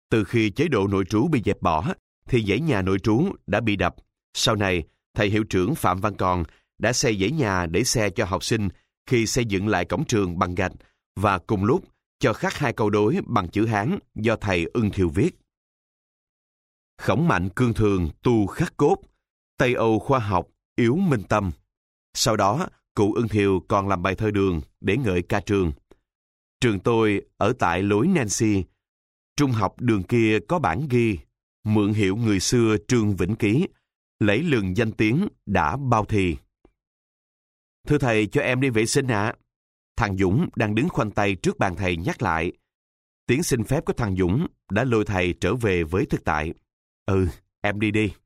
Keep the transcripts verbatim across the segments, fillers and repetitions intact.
Từ khi chế độ nội trú bị dẹp bỏ, thì dãy nhà nội trú đã bị đập. Sau này, thầy hiệu trưởng Phạm Văn Còn đã xây dãy nhà để xe cho học sinh khi xây dựng lại cổng trường bằng gạch, và cùng lúc cho khắc hai câu đối bằng chữ Hán do thầy Ưng Thiều viết. Khổng mạnh cương thường tu khắc cốt, Tây Âu khoa học yếu minh tâm. Sau đó, cụ Ưng Thiều còn làm bài thơ đường để ngợi ca trường. Trường tôi ở tại lối Nancy, trung học đường kia có bản ghi, mượn hiệu người xưa Trương Vĩnh Ký, lấy lừng danh tiếng đã bao thì. Thưa thầy, cho em đi vệ sinh ạ. À. Thằng Dũng đang đứng khoanh tay trước bàn thầy nhắc lại. Tiếng xin phép của thằng Dũng đã lôi thầy trở về với thực tại. Ừ, em đi đi.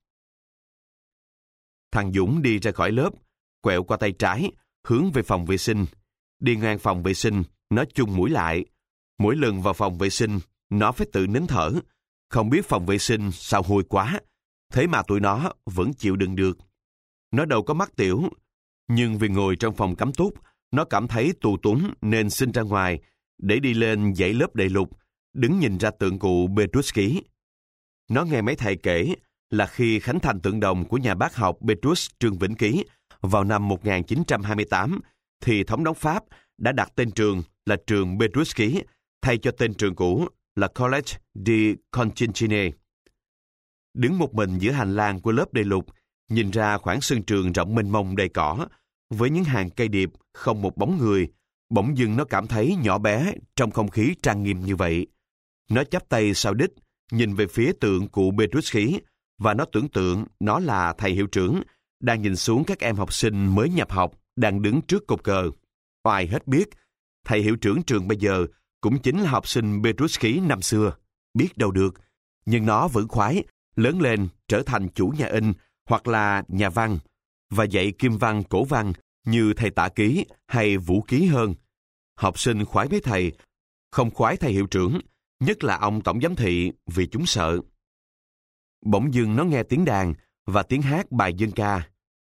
Thằng Dũng đi ra khỏi lớp, quẹo qua tay trái, hướng về phòng vệ sinh. Đi ngang phòng vệ sinh, nó chung mũi lại. Mỗi lần vào phòng vệ sinh, nó phải tự nín thở. Không biết phòng vệ sinh sao hôi quá, thế mà tụi nó vẫn chịu đựng được. Nó đâu có mắc tiểu, nhưng vì ngồi trong phòng cắm túc, nó cảm thấy tù túng nên xin ra ngoài để đi lên dãy lớp đại lục, đứng nhìn ra tượng cụ Petrushki. Nó nghe mấy thầy kể là khi khánh thành tượng đồng của nhà bác học Petrus Trương Vĩnh Ký vào năm một nghìn chín trăm hai mươi tám, thì thống đốc Pháp đã đặt tên trường là trường Petrushki thay cho tên trường cũ là College de Conchinchine. Đứng một mình giữa hành lang của lớp đại lục, nhìn ra khoảng sân trường rộng mênh mông đầy cỏ, với những hàng cây điệp không một bóng người, bỗng dưng nó cảm thấy nhỏ bé trong không khí trang nghiêm như vậy. Nó chắp tay sau đít, nhìn về phía tượng cụ Petrushki, và nó tưởng tượng nó là thầy hiệu trưởng, đang nhìn xuống các em học sinh mới nhập học, đang đứng trước cột cờ. Oai hết biết, thầy hiệu trưởng trường bây giờ cũng chính là học sinh Petrushki năm xưa. Biết đâu được, nhưng nó vẫn khoái, lớn lên trở thành chủ nhà in, hoặc là nhà văn, và dạy kim văn cổ văn như thầy Tạ Ký hay Vũ Ký hơn. Học sinh khoái mấy thầy, không khoái thầy hiệu trưởng, nhất là ông tổng giám thị, vì chúng sợ. Bỗng dưng nó nghe tiếng đàn và tiếng hát bài dân ca.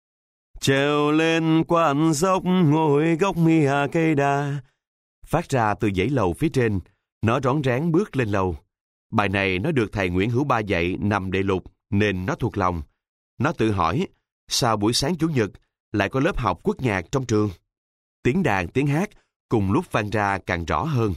Trèo lên quan dốc ngồi gốc mia cây đa, phát ra từ dãy lầu phía trên. Nó rón rén bước lên lầu. Bài này nó được thầy Nguyễn Hữu Ba dạy năm đệ lục nên nó thuộc lòng. Nó tự hỏi, sao buổi sáng Chủ nhật lại có lớp học quốc nhạc trong trường? Tiếng đàn, tiếng hát cùng lúc vang ra càng rõ hơn.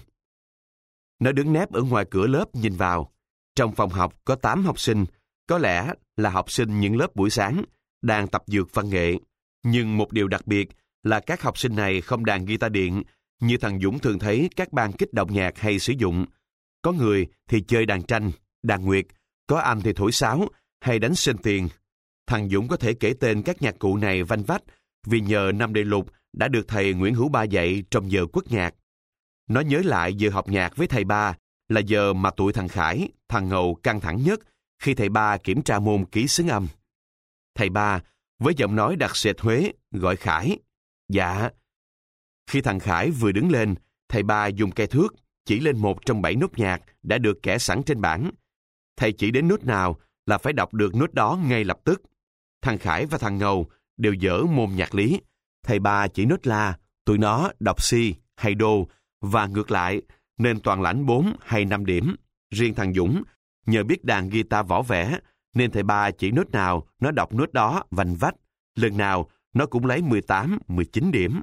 Nó đứng nép ở ngoài cửa lớp nhìn vào. Trong phòng học có tám học sinh, có lẽ là học sinh những lớp buổi sáng, đang tập dược văn nghệ. Nhưng một điều đặc biệt là các học sinh này không đàn guitar điện, như thằng Dũng thường thấy các ban kích động nhạc hay sử dụng. Có người thì chơi đàn tranh, đàn nguyệt, có anh thì thổi sáo hay đánh sên tiền. Thằng Dũng có thể kể tên các nhạc cụ này vanh vách vì nhờ năm đệ lục đã được thầy Nguyễn Hữu Ba dạy trong giờ quốc nhạc. Nó nhớ lại giờ học nhạc với thầy Ba là giờ mà tụi thằng Khải, thằng Ngầu căng thẳng nhất khi thầy Ba kiểm tra môn ký xướng âm. Thầy Ba với giọng nói đặc sệt Huế gọi Khải. Dạ. Khi thằng Khải vừa đứng lên, thầy Ba dùng cây thước chỉ lên một trong bảy nốt nhạc đã được kẻ sẵn trên bảng. Thầy chỉ đến nốt nào là phải đọc được nốt đó ngay lập tức. Thằng Khải và thằng Ngầu đều dở môn nhạc lý. Thầy Ba chỉ nốt La, tụi nó đọc si hay đô và ngược lại, nên toàn lãnh bốn hay năm điểm. Riêng thằng Dũng, nhờ biết đàn guitar võ vẽ, nên thầy Ba chỉ nốt nào nó đọc nốt đó vành vách. Lần nào nó cũng lấy mười tám, mười chín điểm.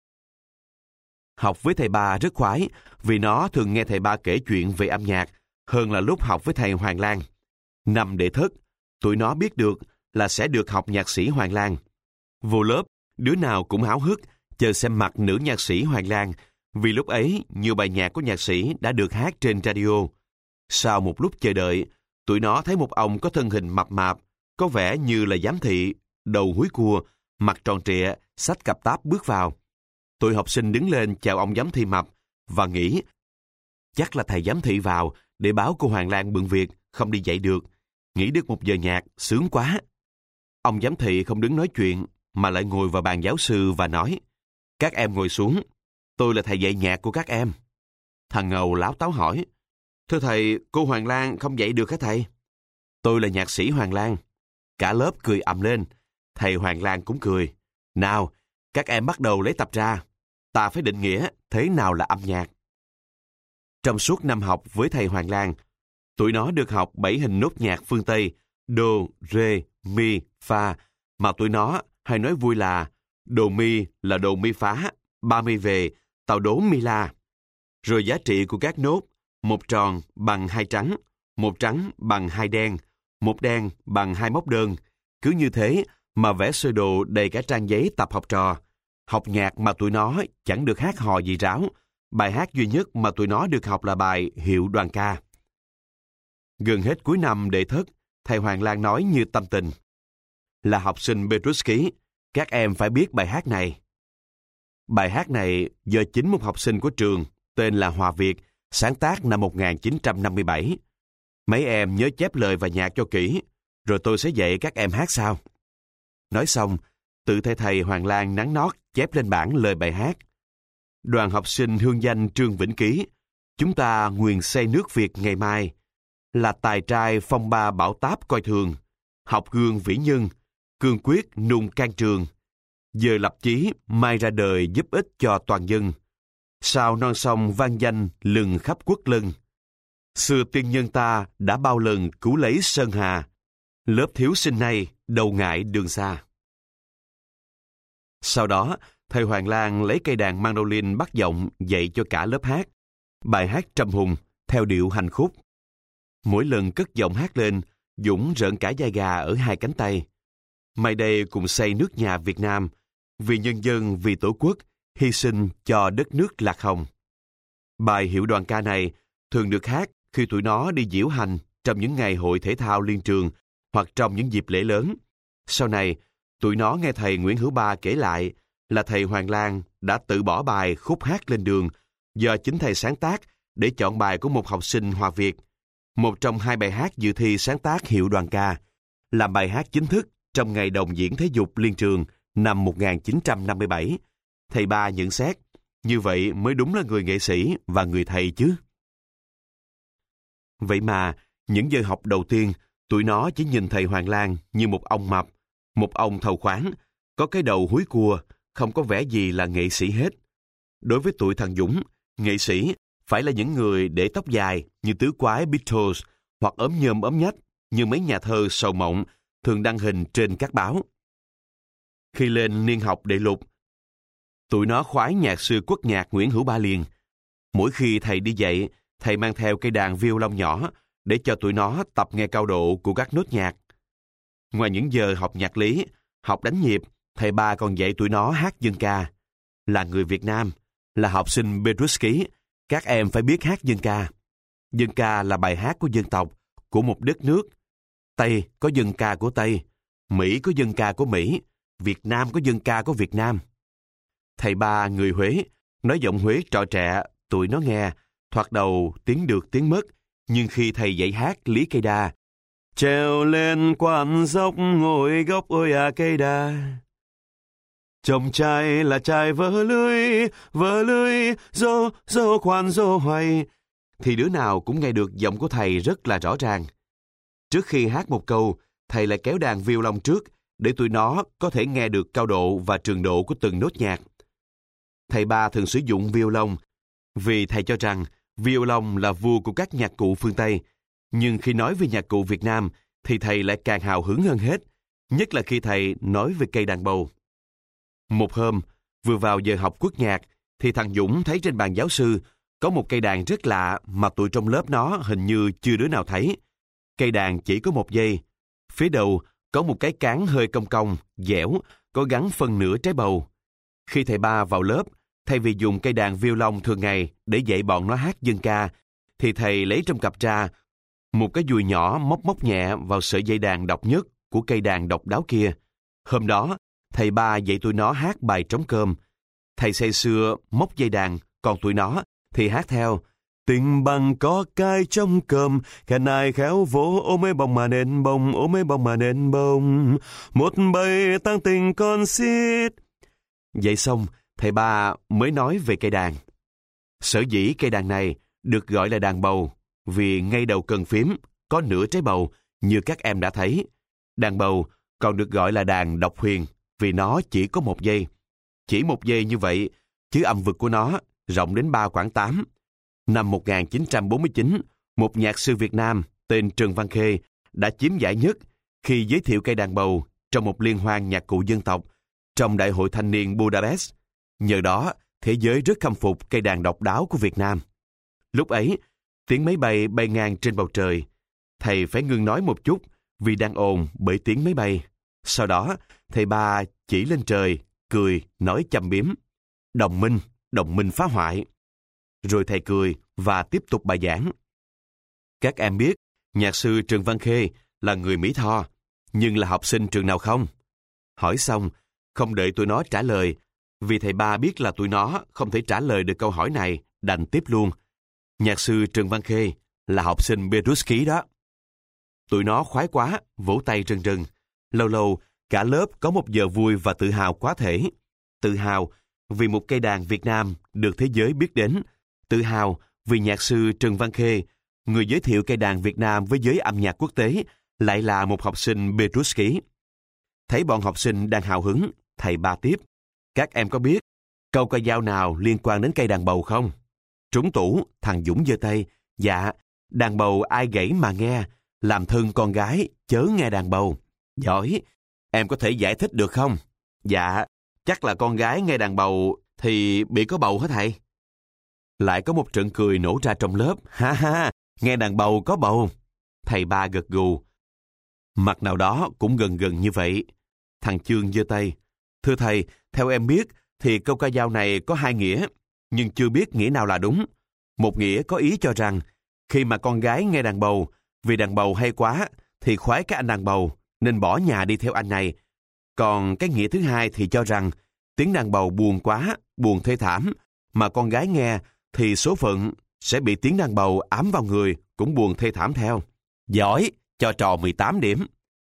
Học với thầy Ba rất khoái vì nó thường nghe thầy Ba kể chuyện về âm nhạc hơn là lúc học với thầy Hoàng Lan. Năm đệ thất, tụi nó biết được là sẽ được học nhạc sĩ Hoàng Lan. Vô lớp, đứa nào cũng háo hức chờ xem mặt nữ nhạc sĩ Hoàng Lan, vì lúc ấy nhiều bài nhạc của nhạc sĩ đã được hát trên radio. Sau một lúc chờ đợi, tụi nó thấy một ông có thân hình mập mạp, có vẻ như là giám thị, đầu húi cua, mặt tròn trịa, xách cặp táp bước vào. Tụi học sinh đứng lên chào ông giám thị mập và nghĩ chắc là thầy giám thị vào để báo cô Hoàng Lan bận việc, không đi dạy được. Nghỉ được một giờ nhạc, sướng quá. Ông giám thị không đứng nói chuyện mà lại ngồi vào bàn giáo sư và nói: Các em ngồi xuống, tôi là thầy dạy nhạc của các em. Thằng Ngầu láo táo hỏi: Thưa thầy, cô Hoàng Lan không dạy được hả thầy? Tôi là nhạc sĩ Hoàng Lan. Cả lớp cười ầm lên. Thầy Hoàng Lan cũng cười. Nào, các em bắt đầu lấy tập ra. Ta phải định nghĩa thế nào là âm nhạc. Trong suốt năm học với thầy Hoàng Lan, Tụi nó được học bảy hình nốt nhạc phương Tây, đô, rê, mi, pha, mà tụi nó hay nói vui là đồ mi là đồ mi phá, ba mi về, tàu đố mi la. Rồi giá trị của các nốt, một tròn bằng hai trắng, một trắng bằng hai đen, một đen bằng hai móc đơn. Cứ như thế mà vẽ sơ đồ đầy cả trang giấy tập học trò. Học nhạc mà tụi nó chẳng được hát hò gì ráo. Bài hát duy nhất mà tụi nó được học là bài Hiệu Đoàn Ca. Gần hết cuối năm đệ thất, thầy Hoàng Lan nói như tâm tình. Là học sinh Petruski, các em phải biết bài hát này. Bài hát này do chính một học sinh của trường, tên là Hòa Việt, sáng tác năm một nghìn chín trăm năm mươi bảy. Mấy em nhớ chép lời và nhạc cho kỹ, rồi tôi sẽ dạy các em hát sao. Nói xong, tự thầy thầy Hoàng Lan nắn nót chép lên bảng lời bài hát. Đoàn học sinh hương danh Trương Vĩnh Ký, chúng ta nguyện xây nước Việt ngày mai, là tài trai phong ba bảo táp coi thường, học gương vĩ nhân, cương quyết nung can trường, giờ lập chí mai ra đời giúp ích cho toàn dân. Sao non sông vang danh lừng khắp quốc lân. Xưa tiên nhân ta đã bao lần cứu lấy Sơn Hà, lớp thiếu sinh nay đâu ngại đường xa. Sau đó, thầy Hoàng Lan lấy cây đàn mandolin bắt giọng dạy cho cả lớp hát. Bài hát Trầm Hùng, theo điệu hành khúc. Mỗi lần cất giọng hát lên, Dũng rợn cả da gà ở hai cánh tay. Mai đây cùng xây nước nhà Việt Nam, vì nhân dân, vì tổ quốc, hy sinh cho đất nước lạc hồng. Bài Hiệu Đoàn Ca này thường được hát khi tụi nó đi diễu hành trong những ngày hội thể thao liên trường hoặc trong những dịp lễ lớn. Sau này, tụi nó nghe thầy Nguyễn Hữu Ba kể lại là thầy Hoàng Lan đã tự bỏ bài khúc hát lên đường do chính thầy sáng tác để chọn bài của một học sinh Hòa Việt, một trong hai bài hát dự thi sáng tác Hiệu Đoàn Ca, làm bài hát chính thức trong ngày đồng diễn thể dục liên trường năm một nghìn chín trăm năm mươi bảy. Thầy Ba nhận xét, như vậy mới đúng là người nghệ sĩ và người thầy chứ. Vậy mà, những giờ học đầu tiên, tụi nó chỉ nhìn thầy Hoàng Lan như một ông mập, một ông thầu khoáng, có cái đầu húi cua, không có vẻ gì là nghệ sĩ hết. Đối với tụi thằng Dũng, nghệ sĩ phải là những người để tóc dài như tứ quái Beatles hoặc ốm nhôm ốm nhách như mấy nhà thơ sầu mộng thường đăng hình trên các báo. Khi lên niên học đệ lục, tụi nó khoái nhạc sư quốc nhạc Nguyễn Hữu Ba liền. Mỗi khi thầy đi dạy, thầy mang theo cây đàn violon nhỏ để cho tụi nó tập nghe cao độ của các nốt nhạc. Ngoài những giờ học nhạc lý, học đánh nhịp, thầy Ba còn dạy tụi nó hát dân ca. Là người Việt Nam, là học sinh Petruski, các em phải biết hát dân ca. Dân ca là bài hát của dân tộc, của một đất nước. Tây có dân ca của Tây, Mỹ có dân ca của Mỹ, Việt Nam có dân ca của Việt Nam. Thầy Ba người Huế, nói giọng Huế trọ trẹ, tụi nó nghe, thoạt đầu tiếng được tiếng mất, nhưng khi thầy dạy hát Lý Cây Đa, trèo lên quan dốc ngồi gốc ôi à cây đa, chồng trai là trai vỡ lưới, vỡ lưới, dô, dô khoan dô hoài, thì đứa nào cũng nghe được giọng của thầy rất là rõ ràng. Trước khi hát một câu, thầy lại kéo đàn violon trước, để tụi nó có thể nghe được cao độ và trường độ của từng nốt nhạc. Thầy Ba thường sử dụng violon, vì thầy cho rằng violon là vua của các nhạc cụ phương Tây. Nhưng khi nói về nhạc cụ Việt Nam, thì thầy lại càng hào hứng hơn hết, nhất là khi thầy nói về cây đàn bầu. Một hôm, vừa vào giờ học quốc nhạc, thì thằng Dũng thấy trên bàn giáo sư có một cây đàn rất lạ mà tụi trong lớp nó hình như chưa đứa nào thấy. Cây đàn chỉ có một dây. Phía đầu có một cái cán hơi cong cong, dẻo, có gắn phần nửa trái bầu. Khi thầy Ba vào lớp, thay vì dùng cây đàn violon thường ngày để dạy bọn nó hát dân ca, thì thầy lấy trong cặp ra một cái dùi nhỏ móc móc nhẹ vào sợi dây đàn độc nhất của cây đàn độc đáo kia. Hôm đó, thầy Ba dạy tụi nó hát bài Trống Cơm. Thầy say sưa móc dây đàn, còn tụi nó thì hát theo. Tình bằng có cái trong cơm, khen ai khéo vỗ ôm mấy bông mà nên bông, ôm mấy bông mà nên bông, một bầy tăng tình con xiết. Vậy xong, thầy Ba mới nói về cây đàn. Sở dĩ cây đàn này được gọi là đàn bầu, vì ngay đầu cần phím có nửa trái bầu như các em đã thấy. Đàn bầu còn được gọi là đàn độc huyền vì nó chỉ có một dây. Chỉ một dây như vậy, chứ âm vực của nó rộng đến ba quãng tám. Năm một nghìn chín trăm bốn mươi chín, Một nhạc sư Việt Nam tên Trần Văn Khê đã chiếm giải nhất khi giới thiệu cây đàn bầu trong một liên hoan nhạc cụ dân tộc trong Đại hội Thanh niên Budapest. Nhờ đó, thế giới rất khâm phục cây đàn độc đáo của Việt Nam. Lúc ấy, tiếng máy bay bay ngang trên bầu trời. Thầy phải ngưng nói một chút vì đang ồn bởi tiếng máy bay. Sau đó, thầy ba chỉ lên trời, cười, nói châm biếm: "Đồng minh, đồng minh phá hoại." Rồi thầy cười và tiếp tục bài giảng. Các em biết, nhạc sư Trần Văn Khê là người Mỹ Tho, nhưng là học sinh trường nào không? Hỏi xong, không đợi tụi nó trả lời, vì thầy ba biết là tụi nó không thể trả lời được câu hỏi này, đành tiếp luôn. Nhạc sư Trần Văn Khê là học sinh Petrusky đó. Tụi nó khoái quá, vỗ tay rần rần. Lâu lâu, cả lớp có một giờ vui và tự hào quá thể. Tự hào vì một cây đàn Việt Nam được thế giới biết đến. Tự hào vì nhạc sư Trần Văn Khê, người giới thiệu cây đàn Việt Nam với giới âm nhạc quốc tế, lại là một học sinh Petrusky. Thấy bọn học sinh đang hào hứng, thầy ba tiếp: "Các em có biết câu ca dao nào liên quan đến cây đàn bầu không?" Trúng tủ, thằng Dũng giơ tay: "Dạ, đàn bầu ai gãy mà nghe, làm thân con gái chớ nghe đàn bầu." "Giỏi, em có thể giải thích được không?" "Dạ, chắc là con gái nghe đàn bầu thì bị có bầu hả thầy?" Lại có một trận cười nổ ra trong lớp. "Ha ha, nghe đàn bầu có bầu." Thầy ba gật gù. Mặt nào đó cũng gần gần như vậy. Thằng Chương giơ tay: "Thưa thầy, theo em biết thì câu ca dao này có hai nghĩa, nhưng chưa biết nghĩa nào là đúng. Một nghĩa có ý cho rằng khi mà con gái nghe đàn bầu, vì đàn bầu hay quá thì khoái cái anh đàn bầu nên bỏ nhà đi theo anh này. Còn cái nghĩa thứ hai thì cho rằng tiếng đàn bầu buồn quá, buồn thê thảm, mà con gái nghe thì số phận sẽ bị tiếng đàn bầu ám vào người, cũng buồn thê thảm theo." "Giỏi, cho trò mười tám điểm."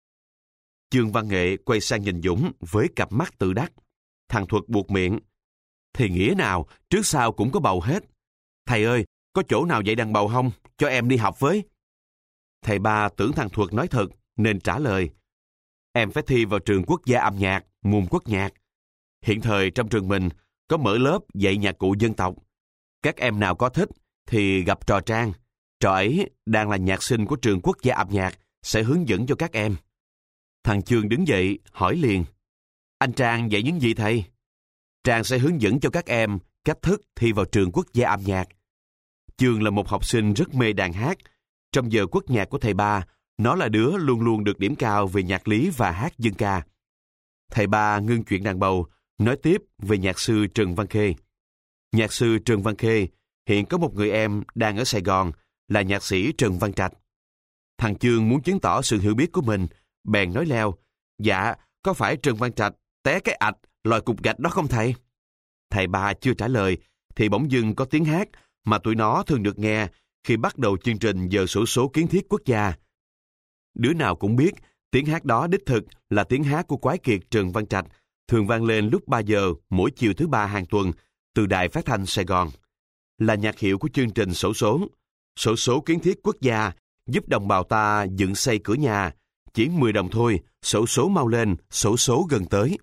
Chương Văn Nghệ quay sang nhìn Dũng với cặp mắt tự đắc. Thằng Thuật buột miệng: "Thì nghĩa nào trước sau cũng có bầu hết. Thầy ơi, có chỗ nào dạy đàn bầu không? Cho em đi học với." Thầy ba tưởng thằng Thuật nói thật nên trả lời: "Em phải thi vào trường quốc gia âm nhạc, môn quốc nhạc. Hiện thời trong trường mình có mở lớp dạy nhạc cụ dân tộc. Các em nào có thích thì gặp trò Trang. Trò ấy đang là nhạc sinh của trường quốc gia âm nhạc, sẽ hướng dẫn cho các em." Thằng Chương đứng dậy hỏi liền: "Anh Trang dạy những gì thầy?" "Trang sẽ hướng dẫn cho các em cách thức thi vào trường quốc gia âm nhạc." Chương là một học sinh rất mê đàn hát. Trong giờ quốc nhạc của thầy ba, nó là đứa luôn luôn được điểm cao về nhạc lý và hát dân ca. Thầy ba ngưng chuyện đàn bầu, nói tiếp về nhạc sư Trần Văn Khê. Nhạc sư Trần Văn Khê hiện có một người em đang ở Sài Gòn, là nhạc sĩ Trần Văn Trạch. Thằng Chương muốn chứng tỏ sự hiểu biết của mình, bèn nói leo: "Dạ, có phải Trần Văn Trạch té cái ạch lòi cục gạch đó không thầy?" Thầy ba chưa trả lời thì bỗng dưng có tiếng hát mà tụi nó thường được nghe khi bắt đầu chương trình giờ xổ số kiến thiết quốc gia. Đứa nào cũng biết tiếng hát đó đích thực là tiếng hát của quái kiệt Trần Văn Trạch, thường vang lên lúc ba giờ mỗi chiều thứ ba hàng tuần từ đài phát thanh Sài Gòn. Là nhạc hiệu của chương trình xổ số. Xổ số kiến thiết quốc gia giúp đồng bào ta dựng xây cửa nhà. Chỉ mười đồng thôi, xổ số mau lên, xổ số gần tới.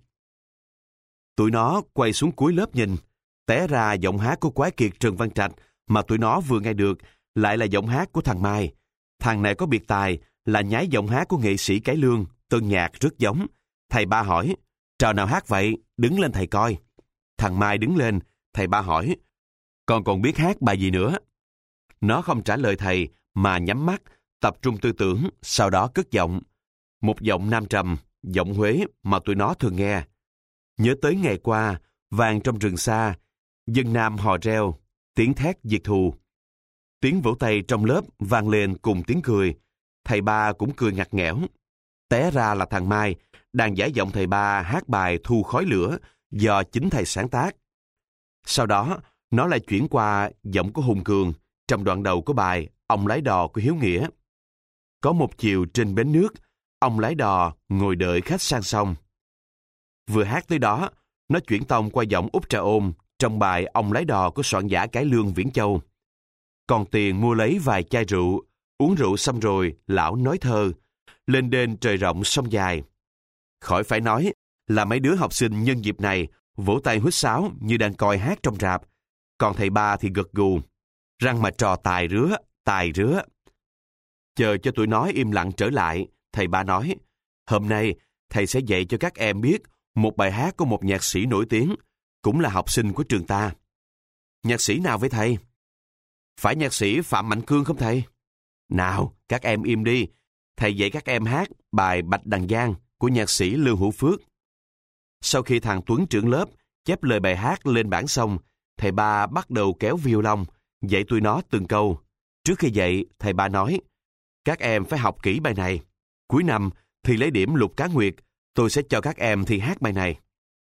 Tụi nó quay xuống cuối lớp nhìn, té ra giọng hát của quái kiệt Trần Văn Trạch mà tụi nó vừa nghe được lại là giọng hát của thằng Mai. Thằng này có biệt tài là nhái giọng hát của nghệ sĩ cải lương, tân nhạc rất giống. Thầy ba hỏi: "Trò nào hát vậy? Đứng lên thầy coi." Thằng Mai đứng lên, thầy ba hỏi: "Con còn biết hát bài gì nữa?" Nó không trả lời thầy mà nhắm mắt, tập trung tư tưởng, sau đó cất giọng. Một giọng nam trầm, giọng Huế mà tụi nó thường nghe. Nhớ tới ngày qua, vang trong rừng xa, dân nam hò reo, tiếng thét diệt thù. Tiếng vỗ tay trong lớp vang lên cùng tiếng cười. Thầy ba cũng cười ngặt nghẽo. Té ra là thằng Mai đang giả giọng thầy ba hát bài Thu khói lửa do chính thầy sáng tác. Sau đó, nó lại chuyển qua giọng của Hùng Cường trong đoạn đầu của bài Ông lái đò của Hiếu Nghĩa. Có một chiều trên bến nước, ông lái đò ngồi đợi khách sang sông. Vừa hát tới đó, nó chuyển tông qua giọng Út Trà Ôm trong bài Ông lái đò của soạn giả cải lương Viễn Châu. Còn tiền mua lấy vài chai rượu, uống rượu xong rồi, lão nói thơ, lên đên trời rộng sông dài. Khỏi phải nói là mấy đứa học sinh nhân dịp này vỗ tay huýt sáo như đang coi hát trong rạp. Còn thầy ba thì gật gù. Răng mà trò tài rứa, tài rứa. Chờ cho tụi nó im lặng trở lại, thầy ba nói, hôm nay thầy sẽ dạy cho các em biết một bài hát của một nhạc sĩ nổi tiếng, cũng là học sinh của trường ta. Nhạc sĩ nào với thầy? Phải nhạc sĩ Phạm Mạnh Cương không thầy? Nào, các em im đi. Thầy dạy các em hát bài Bạch Đằng Giang của nhạc sĩ Lưu Hữu Phước. Sau khi thằng Tuấn trưởng lớp chép lời bài hát lên bảng xong, thầy ba bắt đầu kéo violon, dạy tụi nó từng câu. Trước khi dạy, thầy ba nói, các em phải học kỹ bài này. Cuối năm thì lấy điểm Lục Cá Nguyệt, tôi sẽ cho các em thi hát bài này.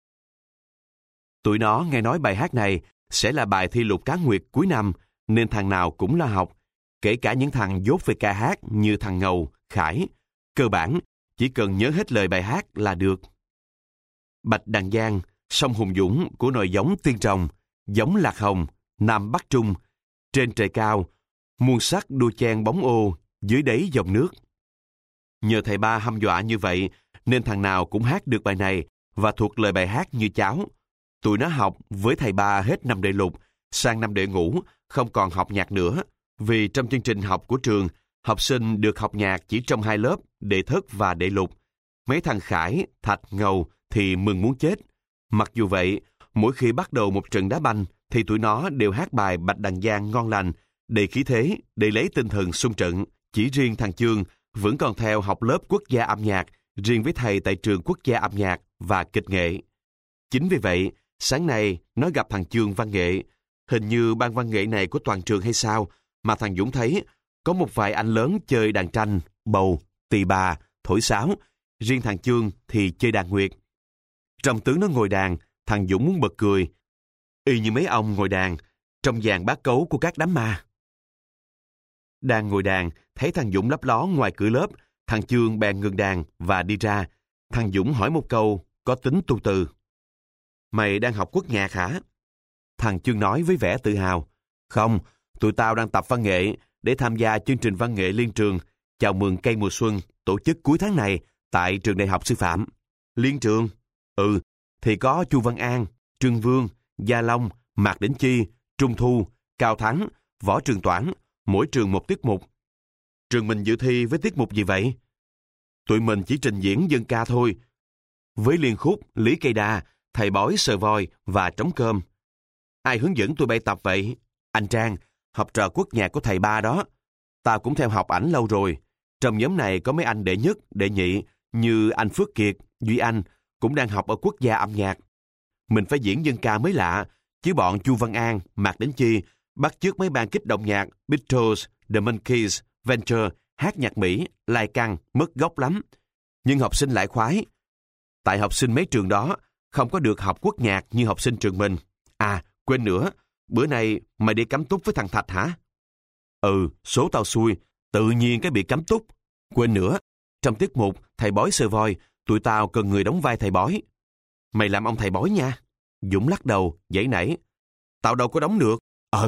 Tụi nó nghe nói bài hát này sẽ là bài thi Lục Cá Nguyệt cuối năm, nên thằng nào cũng lo học, kể cả những thằng dốt về ca hát như thằng Ngầu, Khải. Cơ bản, chỉ cần nhớ hết lời bài hát là được. Bạch Đằng Giang, sông hùng dũng của nòi giống tiên trồng, giống lạc hồng, nam bắc trung. Trên trời cao, muôn sắc đua chen bóng ô, dưới đáy dòng nước. Nhờ thầy ba hăm dọa như vậy, nên thằng nào cũng hát được bài này và thuộc lời bài hát như cháo. Tụi nó học với thầy ba hết năm đệ lục, sang năm đệ ngũ, không còn học nhạc nữa. Vì trong chương trình học của trường, học sinh được học nhạc chỉ trong hai lớp, đệ thất và đệ lục. Mấy thằng Khải, Thạch, Ngầu thì mừng muốn chết. Mặc dù vậy, mỗi khi bắt đầu một trận đá banh, thì tụi nó đều hát bài Bạch Đằng Giang ngon lành, đầy khí thế, để lấy tinh thần xung trận. Chỉ riêng thằng Chương vẫn còn theo học lớp quốc gia âm nhạc, riêng với thầy tại trường quốc gia âm nhạc và kịch nghệ. Chính vì vậy, sáng nay nó gặp thằng Chương văn nghệ. Hình như ban văn nghệ này của toàn trường hay sao, mà thằng Dũng thấy có một vài anh lớn chơi đàn tranh, bầu, tỳ bà, thổi sáo. Riêng thằng Chương thì chơi đàn nguyệt. Trong tướng nó ngồi đàn, thằng Dũng muốn bật cười. Y như mấy ông ngồi đàn, trong dàn bát cấu của các đám ma. Đang ngồi đàn, thấy thằng Dũng lấp ló ngoài cửa lớp, thằng Chương bèn ngừng đàn và đi ra. Thằng Dũng hỏi một câu, có tính tu từ. Mày đang học quốc nhạc hả? Thằng Chương nói với vẻ tự hào. Không, tụi tao đang tập văn nghệ để tham gia chương trình văn nghệ liên trường chào mừng cây mùa xuân tổ chức cuối tháng này tại trường Đại học Sư phạm. Liên trường? Ừ, thì có Chu Văn An, Trương Vương, Gia Long, Mạc Đỉnh Chi, Trung Thu, Cao Thắng, Võ Trường Toản, mỗi trường một tiết mục. Trường mình dự thi với tiết mục gì vậy? Tụi mình chỉ trình diễn dân ca thôi, với liên khúc Lý Cây Đa, Thầy Bói Sờ Voi và Trống Cơm. Ai hướng dẫn tụi bay tập vậy? Anh Trang, học trò quốc nhạc của thầy ba đó. Tao cũng theo học ảnh lâu rồi. Trong nhóm này có mấy anh đệ nhất, đệ nhị, như anh Phước Kiệt, Duy Anh, cũng đang học ở quốc gia âm nhạc. Mình phải diễn dân ca mới lạ, chứ bọn Chu Văn An, Mạc Đỉnh Chi bắt chước mấy ban kích động nhạc Beatles, The Monkees, Venture, hát nhạc Mỹ, lai căng, mất gốc lắm. Nhưng học sinh lại khoái. Tại học sinh mấy trường đó không có được học quốc nhạc như học sinh trường mình. À, quên nữa, bữa nay mày đi cắm túc với thằng Thạch hả? Ừ, số tao xui, tự nhiên cái bị cắm túc. Quên nữa, trong tiết mục Thầy Bói Sờ Voi, tụi tao cần người đóng vai thầy bói. Mày làm ông thầy bói nha. Dũng lắc đầu, giãy nảy. Tao đâu có đóng được. Ờ,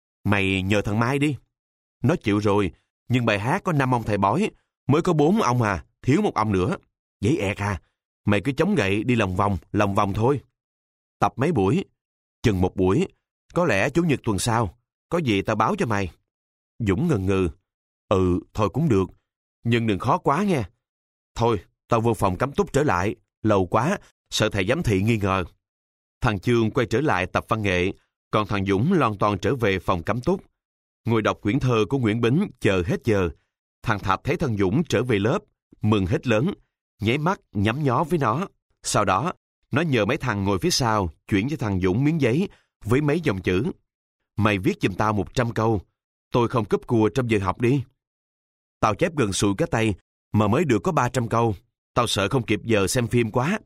mày nhờ thằng Mai đi. Nó chịu rồi, nhưng bài hát có năm ông thầy bói, mới có bốn ông à, thiếu một ông nữa. Giấy ẹt à, mày cứ chống gậy đi lòng vòng, lòng vòng thôi. Tập mấy buổi? Chừng một buổi, có lẽ chủ nhật tuần sau. Có gì tao báo cho mày. Dũng ngần ngừ. Ừ, thôi cũng được, nhưng đừng khó quá nghe. Thôi, tao vô phòng cắm túc trở lại, lâu quá, sợ thầy giám thị nghi ngờ. Thằng Chương quay trở lại tập văn nghệ, còn thằng Dũng lon ton trở về phòng cắm túc. Ngồi đọc quyển thơ của Nguyễn Bính chờ hết giờ. Thằng Thạch thấy thằng Dũng trở về lớp, mừng hết lớn, nháy mắt nhắm nhó với nó. Sau đó, nó nhờ mấy thằng ngồi phía sau chuyển cho thằng Dũng miếng giấy với mấy dòng chữ. Mày viết giùm tao một trăm câu, tôi không cúp cua trong giờ học đi. Tao chép gần sụi cái tay mà mới được có ba trăm câu, tao sợ không kịp giờ xem phim quá.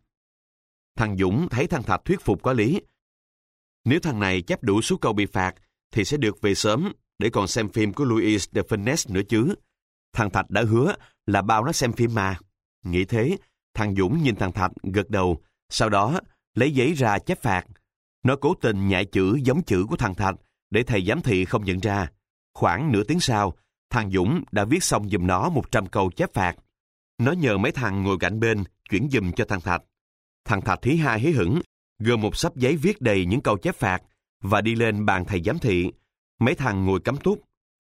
Thằng Dũng thấy thằng Thạch thuyết phục có lý. Nếu thằng này chép đủ số câu bị phạt thì sẽ được về sớm để còn xem phim của Louis de Funès nữa chứ. Thằng Thạch đã hứa là bao nó xem phim mà. Nghĩ thế, thằng Dũng nhìn thằng Thạch gật đầu, sau đó lấy giấy ra chép phạt. Nó cố tình nhại chữ giống chữ của thằng Thạch để thầy giám thị không nhận ra. Khoảng nửa tiếng sau, thằng Dũng đã viết xong giùm nó một trăm câu chép phạt. Nó nhờ mấy thằng ngồi cạnh bên chuyển giùm cho thằng Thạch. Thằng Thạch hí ha hí hửng, gồm một xấp giấy viết đầy những câu chép phạt và đi lên bàn thầy giám thị. Mấy thằng ngồi cắm túc,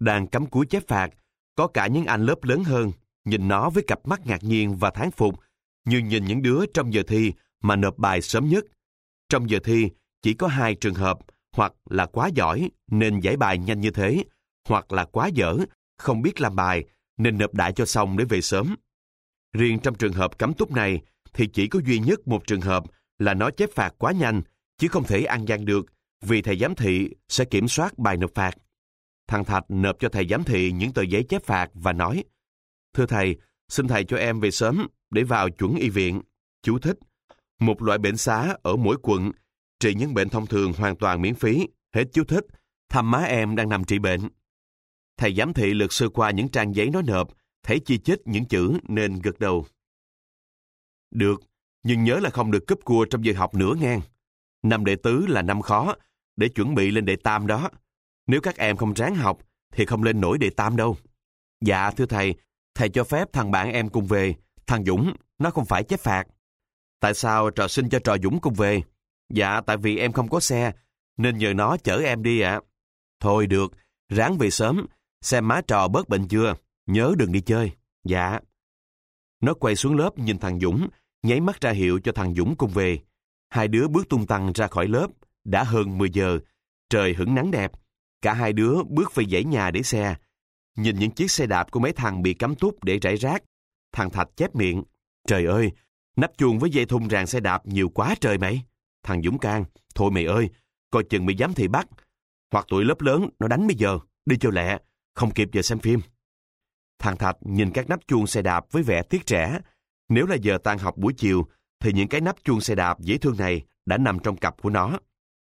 Đang cắm cúi chép phạt, có cả những anh lớp lớn hơn, nhìn nó với cặp mắt ngạc nhiên và thán phục, như nhìn những đứa trong giờ thi mà nộp bài sớm nhất. Trong giờ thi, chỉ có hai trường hợp, hoặc là quá giỏi nên giải bài nhanh như thế, hoặc là quá dở, không biết làm bài nên nộp đại cho xong để về sớm. Riêng trong trường hợp cắm túc này thì chỉ có duy nhất một trường hợp là nó chép phạt quá nhanh, chứ không thể ăn gian được, vì thầy giám thị sẽ kiểm soát bài nộp phạt. Thằng Thạch nộp cho thầy giám thị những tờ giấy chép phạt và nói: "Thưa thầy, xin thầy cho em về sớm để vào chuẩn y viện. Chú thích: một loại bệnh xá ở mỗi quận, trị những bệnh thông thường hoàn toàn miễn phí. Hết chú thích. Thăm má em đang nằm trị bệnh." Thầy giám thị lượt sơ qua những trang giấy nói nộp, thấy chi chít những chữ nên gật đầu. "Được, nhưng nhớ là không được cúp cua trong giờ học nữa ngang. Năm đệ tứ là năm khó, để chuẩn bị lên đệ tam đó. Nếu các em không ráng học, thì không lên nổi đệ tam đâu." "Dạ thưa thầy, thầy cho phép thằng bạn em cùng về, thằng Dũng, nó không phải chép phạt." "Tại sao trò xin cho trò Dũng cùng về?" "Dạ tại vì em không có xe, nên nhờ nó chở em đi ạ." "Thôi được, ráng về sớm, xem má trò bớt bệnh chưa, nhớ đừng đi chơi." "Dạ." Nó quay xuống lớp nhìn thằng Dũng, nháy mắt ra hiệu cho thằng Dũng cùng về. Hai đứa bước tung tăng ra khỏi lớp, đã hơn mười giờ, trời hửng nắng đẹp. Cả hai đứa bước về dãy nhà để xe. Nhìn những chiếc xe đạp của mấy thằng bị cắm túc để rải rác, thằng Thạch chép miệng: "Trời ơi, nắp chuông với dây thun ràng xe đạp nhiều quá trời mày." Thằng Dũng can: "Thôi mày ơi, coi chừng bị giám thị bắt. Hoặc tụi lớp lớn nó đánh bây giờ, đi cho lẹ, không kịp giờ xem phim." Thằng Thạch nhìn các nắp chuông xe đạp với vẻ tiếc trẻ. Nếu là giờ tan học buổi chiều, thì những cái nắp chuông xe đạp dễ thương này đã nằm trong cặp của nó.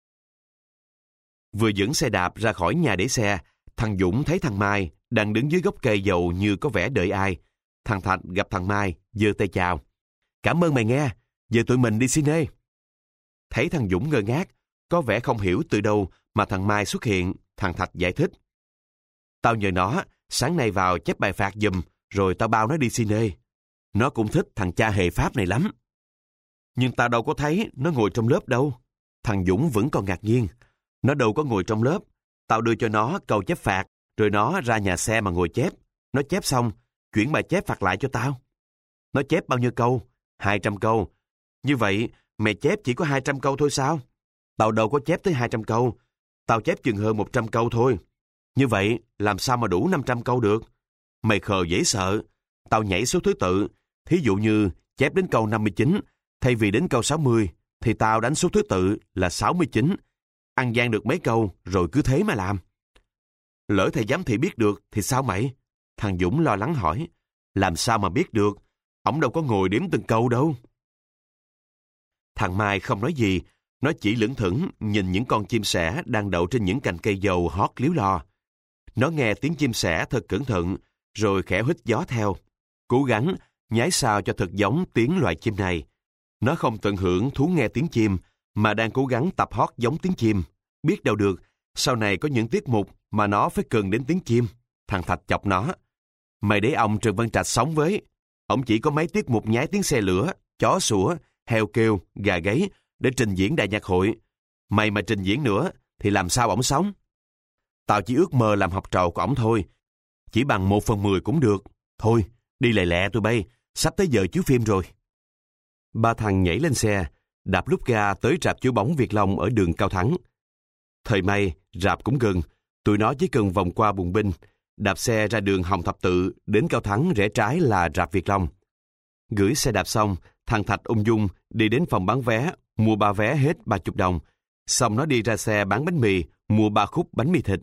Vừa dẫn xe đạp ra khỏi nhà để xe, thằng Dũng thấy thằng Mai đang đứng dưới gốc cây dầu như có vẻ đợi ai. Thằng Thạch gặp thằng Mai, giơ tay chào: "Cảm ơn mày nghe, giờ tụi mình đi cine." Thấy thằng Dũng ngơ ngác, có vẻ không hiểu từ đâu mà thằng Mai xuất hiện, thằng Thạch giải thích: "Tao nhờ nó, sáng nay vào chép bài phạt giùm, rồi tao bao nó đi cine. Nó cũng thích thằng cha hề Pháp này lắm." "Nhưng tao đâu có thấy nó ngồi trong lớp đâu." Thằng Dũng vẫn còn ngạc nhiên. "Nó đâu có ngồi trong lớp. Tao đưa cho nó câu chép phạt, rồi nó ra nhà xe mà ngồi chép. Nó chép xong, chuyển bài chép phạt lại cho tao." "Nó chép bao nhiêu câu?" Hai trăm câu. "Như vậy, mày chép chỉ có hai trăm câu thôi sao?" "Tao đâu có chép tới hai trăm câu. Tao chép chừng hơn một trăm câu thôi." "Như vậy, làm sao mà đủ năm trăm câu được?" "Mày khờ dễ sợ. Tao nhảy số thứ tự. Thí dụ như chép đến câu năm mươi chín, thay vì đến câu sáu mươi, thì tao đánh số thứ tự là sáu mươi chín. Ăn gian được mấy câu, rồi cứ thế mà làm." "Lỡ thầy giám thị biết được, thì sao mày?" Thằng Dũng lo lắng hỏi. "Làm sao mà biết được? Ổng đâu có ngồi đếm từng câu đâu." Thằng Mai không nói gì, nó chỉ lững thững nhìn những con chim sẻ đang đậu trên những cành cây dầu hót líu lo. Nó nghe tiếng chim sẻ thật cẩn thận, rồi khẽ hít gió theo, cố gắng nhái sao cho thật giống tiếng loài chim này. Nó không tận hưởng thú nghe tiếng chim, mà đang cố gắng tập hót giống tiếng chim. Biết đâu được, sau này có những tiết mục mà nó phải cần đến tiếng chim. Thằng Thạch chọc nó: "Mày để ông Trần Văn Trạch sống với. Ông chỉ có mấy tiết mục nhái tiếng xe lửa, chó sủa, heo kêu, gà gáy để trình diễn đại nhạc hội. Mày mà trình diễn nữa thì làm sao ổng sống?" "Tao chỉ ước mơ làm học trò của ổng thôi. Chỉ bằng một phần mười cũng được. Thôi, đi lẹ lẹ tụi bay, sắp tới giờ chiếu phim rồi." Ba thằng nhảy lên xe, đạp lúc ga tới rạp chiếu bóng Việt Long ở đường Cao Thắng. Thời may, rạp cũng gần, tụi nó chỉ cần vòng qua Bùng Binh, đạp xe ra đường Hồng Thập Tự, đến Cao Thắng rẽ trái là rạp Việt Long. Gửi xe đạp xong, thằng Thạch ung dung đi đến phòng bán vé, mua ba vé hết ba mươi đồng. Xong nó đi ra xe bán bánh mì, mua ba khúc bánh mì thịt.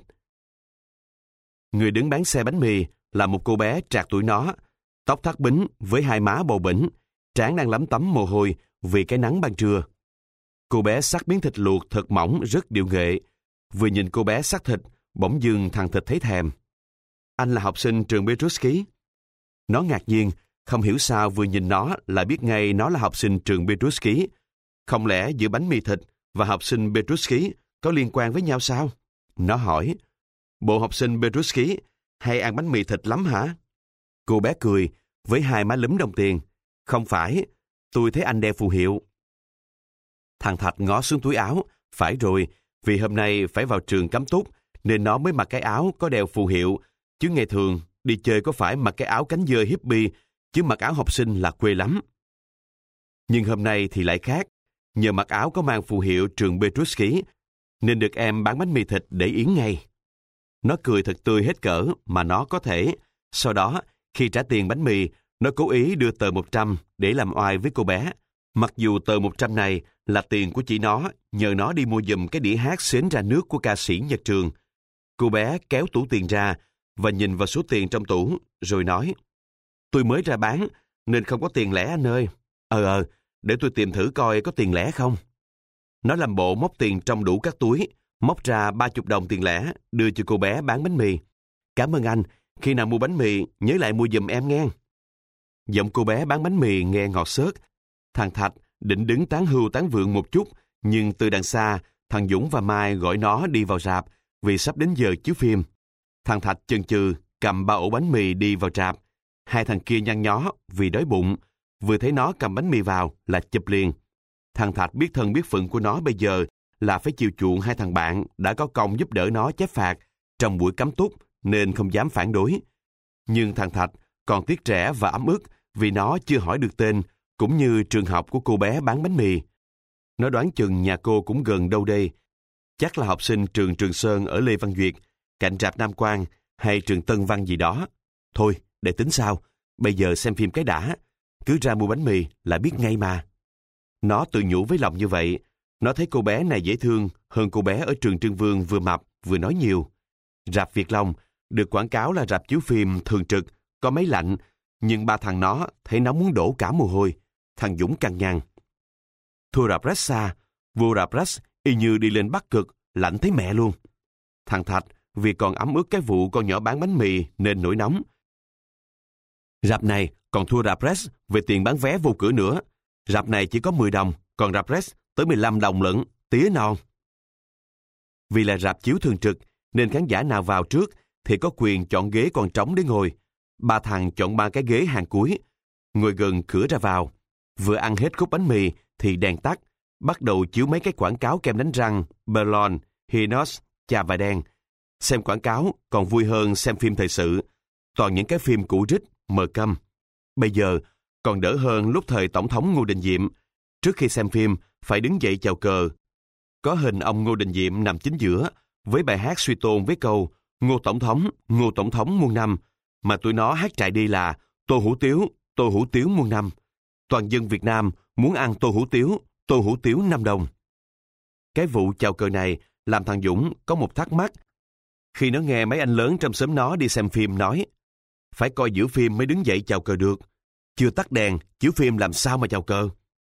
Người đứng bán xe bánh mì là một cô bé trạc tuổi nó, tóc thắt bính với hai má bầu bĩnh, trán đang lấm tấm mồ hôi vì cái nắng ban trưa. Cô bé xắt miếng thịt luộc thật mỏng rất điệu nghệ. Vừa nhìn cô bé xắt thịt, bỗng dưng thằng Thịt thấy thèm. "Anh là học sinh trường Petruski." Nó ngạc nhiên, không hiểu sao vừa nhìn nó là biết ngay nó là học sinh trường Petruski. Không lẽ giữa bánh mì thịt và học sinh Petruski có liên quan với nhau sao? Nó hỏi: "Bộ học sinh Petruski hay ăn bánh mì thịt lắm hả?" Cô bé cười với hai má lúm đồng tiền: "Không phải, tôi thấy anh đeo phù hiệu." Thằng Thạch ngó xuống túi áo. Phải rồi, vì hôm nay phải vào trường cắm túc nên nó mới mặc cái áo có đeo phù hiệu, chứ ngày thường đi chơi có phải mặc cái áo cánh dơi hippie, chứ mặc áo học sinh là quê lắm. Nhưng hôm nay thì lại khác, nhờ mặc áo có mang phù hiệu trường Petruski, nên được em bán bánh mì thịt để yến ngay. Nó cười thật tươi hết cỡ mà nó có thể. Sau đó, khi trả tiền bánh mì, nó cố ý đưa tờ một trăm để làm oai với cô bé. Mặc dù tờ một trăm này là tiền của chị nó, nhờ nó đi mua giùm cái đĩa hát Xến Ra Nước của ca sĩ Nhật Trường. Cô bé kéo tủ tiền ra và nhìn vào số tiền trong tủ, rồi nói: "Tôi mới ra bán, nên không có tiền lẻ anh ơi. Ờ ờ, để tôi tìm thử coi có tiền lẻ không." Nó làm bộ móc tiền trong đủ các túi, móc ra ba chục đồng tiền lẻ, đưa cho cô bé bán bánh mì. "Cảm ơn anh, khi nào mua bánh mì, nhớ lại mua giùm em nghe." Giọng cô bé bán bánh mì nghe ngọt xớt. Thằng Thạch định đứng tán hưu tán vượng một chút, nhưng từ đằng xa, thằng Dũng và Mai gọi nó đi vào rạp vì sắp đến giờ chiếu phim. Thằng Thạch chần chừ cầm ba ổ bánh mì đi vào rạp. Hai thằng kia nhăn nhó vì đói bụng, vừa thấy nó cầm bánh mì vào là chụp liền. Thằng Thạch biết thân biết phận của nó bây giờ là phải chiều chuộng hai thằng bạn đã có công giúp đỡ nó chép phạt trong buổi cấm túc, nên không dám phản đối. Nhưng thằng Thạch còn tiếc rẻ và ấm ức vì nó chưa hỏi được tên cũng như trường học của cô bé bán bánh mì. Nó đoán chừng nhà cô cũng gần đâu đây. Chắc là học sinh trường Trường Sơn ở Lê Văn Duyệt, cạnh rạp Nam Quang hay trường Tân Văn gì đó. Thôi, để tính sau. Bây giờ xem phim cái đã. Cứ ra mua bánh mì là biết ngay mà. Nó tự nhủ với lòng như vậy. Nó thấy cô bé này dễ thương hơn cô bé ở trường Trưng Vương vừa mập vừa nói nhiều. Rạp Việt Long được quảng cáo là rạp chiếu phim thường trực, có máy lạnh, nhưng ba thằng nó thấy nó muốn đổ cả mồ hôi. Thằng Dũng căng nhăn: "Thua rạp Rex xa, vô rạp Rex y như đi lên Bắc Cực, lạnh thấy mẹ luôn." Thằng Thạch vì còn ấm ức cái vụ con nhỏ bán bánh mì nên nổi nóng: "Rạp này còn thua rạp Rex về tiền bán vé vô cửa nữa. Rạp này chỉ có mười đồng, còn rạp Rex tới mười lăm đồng lận, tía non." Vì là rạp chiếu thường trực, nên khán giả nào vào trước thì có quyền chọn ghế còn trống để ngồi. Ba thằng chọn ba cái ghế hàng cuối, ngồi gần cửa ra vào. Vừa ăn hết khúc bánh mì thì đèn tắt, bắt đầu chiếu mấy cái quảng cáo kem đánh răng Berlon, Hinos, Chà và Đen. Xem quảng cáo còn vui hơn xem phim thời sự, toàn những cái phim cũ rích, mờ câm. Bây giờ còn đỡ hơn lúc thời Tổng thống Ngô Đình Diệm. Trước khi xem phim phải đứng dậy chào cờ. Có hình ông Ngô Đình Diệm nằm chính giữa với bài hát suy tôn với câu "Ngô Tổng thống, Ngô Tổng thống muôn năm", mà tụi nó hát chạy đi là "Tô hủ tiếu, tô hủ tiếu muôn năm. Toàn dân Việt Nam muốn ăn tô hủ tiếu, tô hủ tiếu năm đồng." Cái vụ chào cờ này làm thằng Dũng có một thắc mắc. Khi nó nghe mấy anh lớn trong xóm nó đi xem phim nói: "Phải coi giữa phim mới đứng dậy chào cờ được. Chưa tắt đèn, chiếu phim làm sao mà chào cờ?"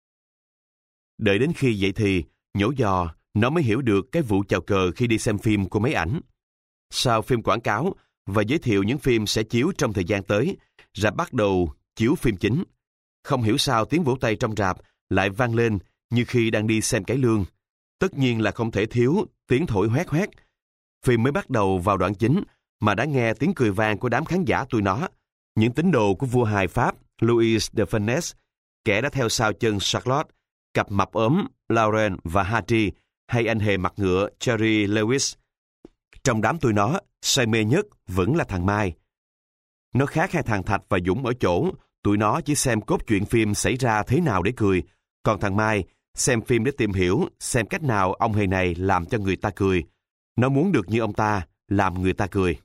Đợi đến khi vậy thì, nhổ giò, nó mới hiểu được cái vụ chào cờ khi đi xem phim của mấy ảnh. Sau phim quảng cáo và giới thiệu những phim sẽ chiếu trong thời gian tới, rạp bắt đầu chiếu phim chính. Không hiểu sao tiếng vỗ tay trong rạp lại vang lên như khi đang đi xem cải lương. Tất nhiên là không thể thiếu tiếng thổi hoét hoét. Phim mới bắt đầu vào đoạn chính mà đã nghe tiếng cười vang của đám khán giả tụi nó. Những tín đồ của vua hài Pháp Louis de Funès, kẻ đã theo sau chân Charlotte, cặp mập ốm Lauren và Hattie, hay anh hề mặt ngựa Jerry Lewis. Trong đám tụi nó, say mê nhất vẫn là thằng Mai. Nó khác hai thằng Thạch và Dũng ở chỗ, tụi nó chỉ xem cốt truyện phim xảy ra thế nào để cười, còn thằng Mai xem phim để tìm hiểu xem cách nào ông hề này làm cho người ta cười. Nó muốn được như ông ta, làm người ta cười.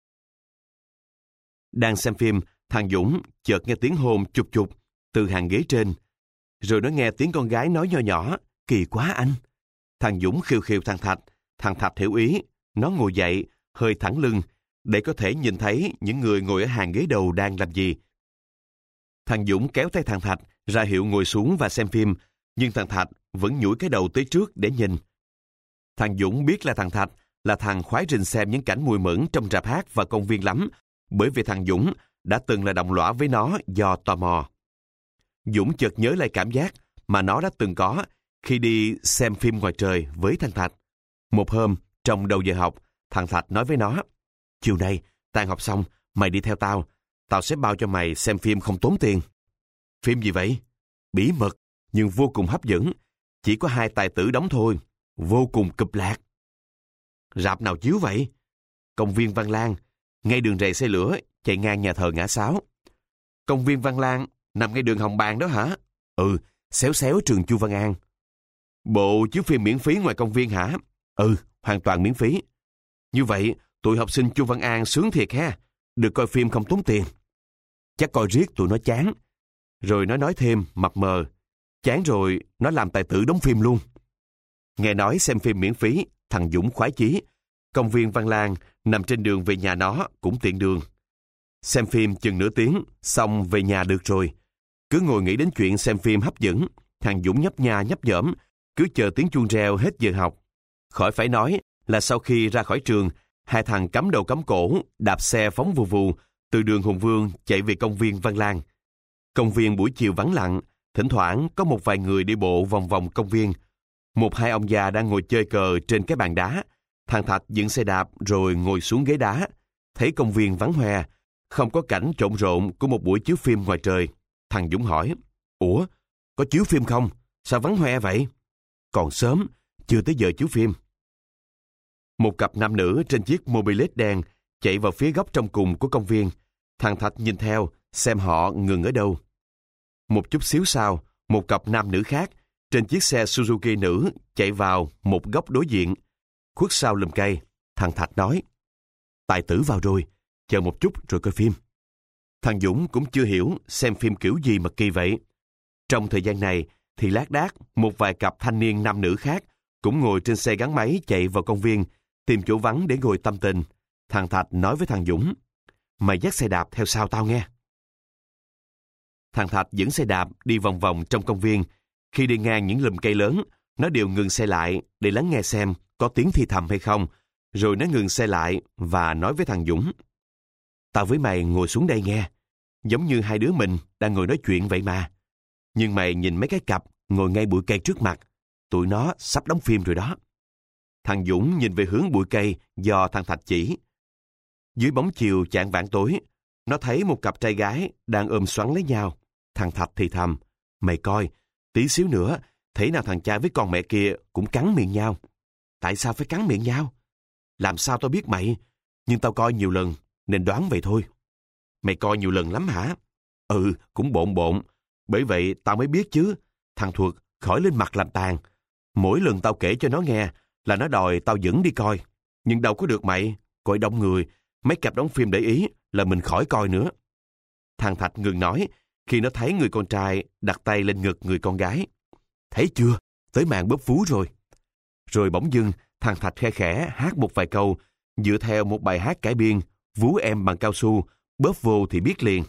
Đang xem phim, thằng Dũng chợt nghe tiếng hôn chụp chụp từ hàng ghế trên. Rồi nó nghe tiếng con gái nói nho nhỏ: "Kỳ quá anh." Thằng Dũng khiêu khiêu thằng Thạch. Thằng Thạch hiểu ý. Nó ngồi dậy, hơi thẳng lưng, để có thể nhìn thấy những người ngồi ở hàng ghế đầu đang làm gì. Thằng Dũng kéo tay thằng Thạch ra hiệu ngồi xuống và xem phim, nhưng thằng Thạch vẫn nhủi cái đầu tới trước để nhìn. Thằng Dũng biết là thằng Thạch là thằng khoái rình xem những cảnh mùi mẫn trong rạp hát và công viên lắm, bởi vì thằng Dũng đã từng là đồng lõa với nó do tò mò. Dũng chợt nhớ lại cảm giác mà nó đã từng có khi đi xem phim ngoài trời với thằng Thạch. Một hôm, trong đầu giờ học, thằng Thạch nói với nó: "Chiều nay, tan học xong, mày đi theo tao. Tao sẽ bao cho mày xem phim không tốn tiền." "Phim gì vậy?" "Bí mật, nhưng vô cùng hấp dẫn. Chỉ có hai tài tử đóng thôi. Vô cùng cụp lạc." "Rạp nào chiếu vậy?" công viên Văn Lang, ngay đường rầy xe lửa, chạy ngang nhà thờ Ngã Sáu. Công viên Văn Lang nằm ngay đường Hồng Bàng đó hả? Ừ, xéo xéo trường Chu Văn An. Bộ chiếu phim miễn phí ngoài công viên hả? Ừ, hoàn toàn miễn phí. Như vậy, tụi học sinh Chu Văn An sướng thiệt ha, được coi phim không tốn tiền. Chắc coi riết tụi nó chán. Rồi nó nói thêm, mập mờ. Chán rồi, nó làm tài tử đóng phim luôn. Nghe nói xem phim miễn phí, thằng Dũng khoái chí. Công viên Văn Lang nằm trên đường về nhà nó, cũng tiện đường. Xem phim chừng nửa tiếng, xong về nhà được rồi. Cứ ngồi nghĩ đến chuyện xem phim hấp dẫn, thằng Dũng nhấp nha nhấp nhởm, cứ chờ tiếng chuông reo hết giờ học. Khỏi phải nói là sau khi ra khỏi trường, hai thằng cắm đầu cắm cổ, đạp xe phóng vù vù, từ đường Hùng Vương chạy về công viên Văn Lang. Công viên buổi chiều vắng lặng, thỉnh thoảng có một vài người đi bộ vòng vòng công viên. Một hai ông già đang ngồi chơi cờ trên cái bàn đá. Thằng Thạch dựng xe đạp rồi ngồi xuống ghế đá. Thấy công viên vắng hoe, không có cảnh trộn rộn của một buổi chiếu phim ngoài trời. Thằng Dũng hỏi, Ủa, có chiếu phim không? Sao vắng hoe vậy? Còn sớm, chưa tới giờ chiếu phim. Một cặp nam nữ trên chiếc mobilette đen chạy vào phía góc trong cùng của công viên. Thằng Thạch nhìn theo, xem họ ngừng ở đâu. Một chút xíu sau, một cặp nam nữ khác trên chiếc xe Suzuki nữ chạy vào một góc đối diện. Khuất sau lùm cây, thằng Thạch nói, tài tử vào rồi, chờ một chút rồi coi phim. Thằng Dũng cũng chưa hiểu xem phim kiểu gì mà kỳ vậy. Trong thời gian này thì lác đác một vài cặp thanh niên nam nữ khác cũng ngồi trên xe gắn máy chạy vào công viên, tìm chỗ vắng để ngồi tâm tình. Thằng Thạch nói với thằng Dũng, mày dắt xe đạp theo sau tao nghe. Thằng Thạch dẫn xe đạp đi vòng vòng trong công viên. Khi đi ngang những lùm cây lớn, nó đều ngừng xe lại để lắng nghe xem có tiếng thì thầm hay không. Rồi nó ngừng xe lại và nói với thằng Dũng, tao với mày ngồi xuống đây nghe, giống như hai đứa mình đang ngồi nói chuyện vậy mà. Nhưng mày nhìn mấy cái cặp ngồi ngay bụi cây trước mặt, tụi nó sắp đóng phim rồi đó. Thằng Dũng nhìn về hướng bụi cây do thằng Thạch chỉ. Dưới bóng chiều chạng vạng tối, nó thấy một cặp trai gái đang ôm xoắn lấy nhau. Thằng Thạch thì thầm, mày coi, tí xíu nữa, thế nào thằng cha với con mẹ kia cũng cắn miệng nhau. Tại sao phải cắn miệng nhau? Làm sao tao biết mày? Nhưng tao coi nhiều lần, nên đoán vậy thôi. Mày coi nhiều lần lắm hả? Ừ, cũng bộn bộn. Bởi vậy tao mới biết chứ. Thằng Thuật khỏi lên mặt làm tàn. Mỗi lần tao kể cho nó nghe là nó đòi tao dẫn đi coi. Nhưng đâu có được mày. Coi đông người, mấy cặp đóng phim để ý là mình khỏi coi nữa. Thằng Thạch ngừng nói khi nó thấy người con trai đặt tay lên ngực người con gái. Thấy chưa? Tới màn bóp vú rồi. Rồi bỗng dưng thằng Thạch khe khẽ hát một vài câu dựa theo một bài hát cải biên, vú em bằng cao su, bóp vô thì biết liền.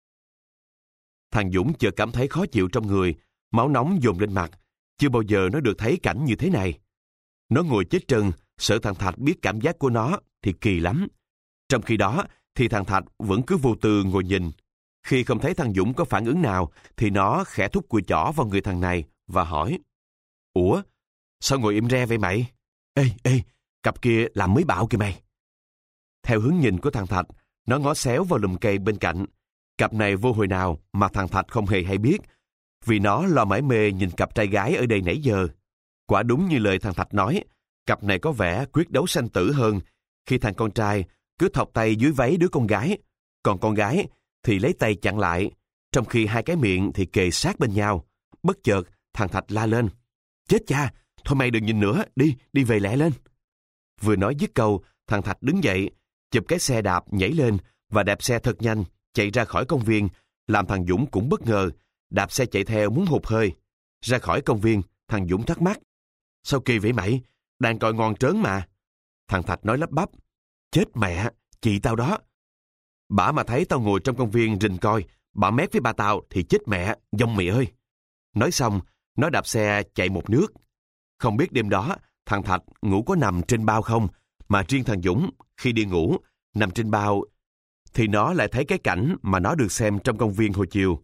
Thằng Dũng chợt cảm thấy khó chịu trong người, máu nóng dồn lên mặt. Chưa bao giờ nó được thấy cảnh như thế này. Nó ngồi chết trân, sợ thằng Thạch biết cảm giác của nó thì kỳ lắm. Trong khi đó thì thằng Thạch vẫn cứ vô tư ngồi nhìn. Khi không thấy thằng Dũng có phản ứng nào thì nó khẽ thúc cùi chỏ vào người thằng này và hỏi, Ủa, sao ngồi im re vậy mày? Ê, ê, cặp kia làm mới bạo kìa mày. Theo hướng nhìn của thằng Thạch, nó ngó xéo vào lùm cây bên cạnh. Cặp này vô hồi nào mà thằng Thạch không hề hay biết, vì nó lo mải mê nhìn cặp trai gái ở đây nãy giờ. Quả đúng như lời thằng Thạch nói, cặp này có vẻ quyết đấu sanh tử hơn khi thằng con trai cứ thọc tay dưới váy đứa con gái, còn con gái thì lấy tay chặn lại, trong khi hai cái miệng thì kề sát bên nhau. Bất chợt thằng Thạch la lên, chết cha, thôi mày đừng nhìn nữa, đi, đi về lẹ lên. Vừa nói dứt câu, thằng Thạch đứng dậy, chụp cái xe đạp nhảy lên và đạp xe thật nhanh, chạy ra khỏi công viên, làm thằng Dũng cũng bất ngờ, đạp xe chạy theo muốn hụt hơi. Ra khỏi công viên, thằng Dũng thắc mắc, sao kỳ vậy mày, đang coi ngon trớn mà. Thằng Thạch nói lắp bắp, chết mẹ, chị tao đó. Bả mà thấy tao ngồi trong công viên rình coi, bả mét với ba tao thì chết mẹ, dông mày ơi. Nói xong, nó đạp xe chạy một nước. Không biết đêm đó, thằng Thạch ngủ có nằm trên bao không, mà riêng thằng Dũng, khi đi ngủ, nằm trên bao, thì nó lại thấy cái cảnh mà nó được xem trong công viên hồi chiều.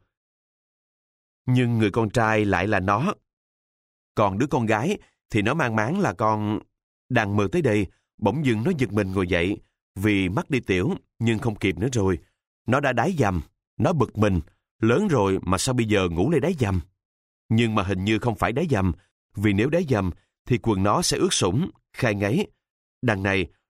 Nhưng người con trai lại là nó. Còn đứa con gái thì nó mang máng là con... Đang mơ tới đây, bỗng dưng nó giật mình ngồi dậy, vì mắt đi tiểu, nhưng không kịp nữa rồi. Nó đã đái dầm, nó bực mình, lớn rồi mà sao bây giờ ngủ lại đái dầm. Nhưng mà hình như không phải đái dầm, vì nếu đái dầm thì quần nó sẽ ướt sũng, khai ngấy. Đằng này,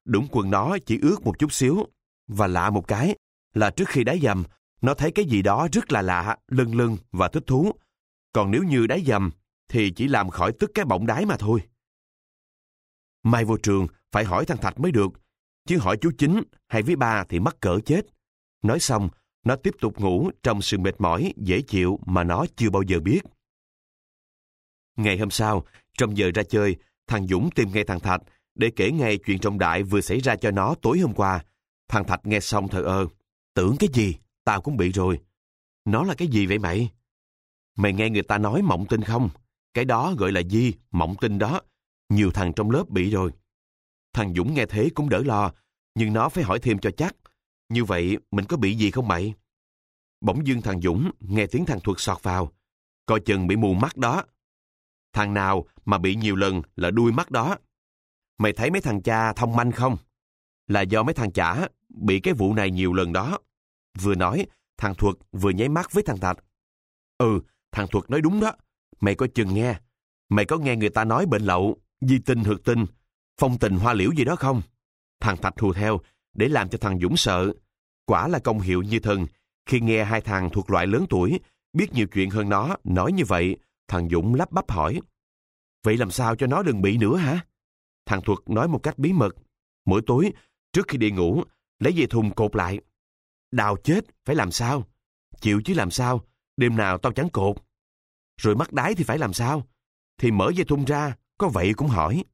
đũng quần nó chỉ ướt một chút xíu. Và lạ một cái là trước khi đá dầm, nó thấy cái gì đó rất là lạ, lâng lâng và thích thú. Còn nếu như đá dầm thì chỉ làm khỏi tức cái bọng đáy mà thôi. Mai vô trường phải hỏi thằng Thạch mới được, chứ hỏi chú Chính hay với ba thì mắc cỡ chết. Nói xong, nó tiếp tục ngủ trong sự mệt mỏi, dễ chịu mà nó chưa bao giờ biết. Ngày hôm sau, trong giờ ra chơi, thằng Dũng tìm ngay thằng Thạch để kể ngay chuyện trọng đại vừa xảy ra cho nó tối hôm qua. Thằng Thạch nghe xong thờ ơ. Tưởng cái gì? Tao cũng bị rồi. Nó là cái gì vậy mày? Mày nghe người ta nói mộng tinh không? Cái đó gọi là di, mộng tinh đó. Nhiều thằng trong lớp bị rồi. Thằng Dũng nghe thế cũng đỡ lo, nhưng nó phải hỏi thêm cho chắc. Như vậy mình có bị gì không mày? Bỗng dưng thằng Dũng nghe tiếng thằng Thuật xọt vào. Coi chừng bị mù mắt đó. Thằng nào mà bị nhiều lần là đuôi mắt đó. Mày thấy mấy thằng cha thông manh không? Là do mấy thằng chả bị cái vụ này nhiều lần đó. Vừa nói, thằng Thuật vừa nháy mắt với thằng Thạch. Ừ, thằng Thuật nói đúng đó. Mày coi chừng nghe. Mày có nghe người ta nói bệnh lậu, di tinh hược tinh, phong tình hoa liễu gì đó không? Thằng Thạch hùa theo để làm cho thằng Dũng sợ. Quả là công hiệu như thần. Khi nghe hai thằng thuộc loại lớn tuổi, biết nhiều chuyện hơn nó, nói như vậy, thằng Dũng lắp bắp hỏi. Vậy làm sao cho nó đừng bị nữa hả? Thằng Thuật nói một cách bí mật. Mỗi tối, trước khi đi ngủ, lấy dây thun cột lại. Đau chết, phải làm sao? Chịu chứ làm sao? Đêm nào tao chẳng cột. Rồi mắc đáy thì phải làm sao? Thì mở dây thun ra, có vậy cũng hỏi.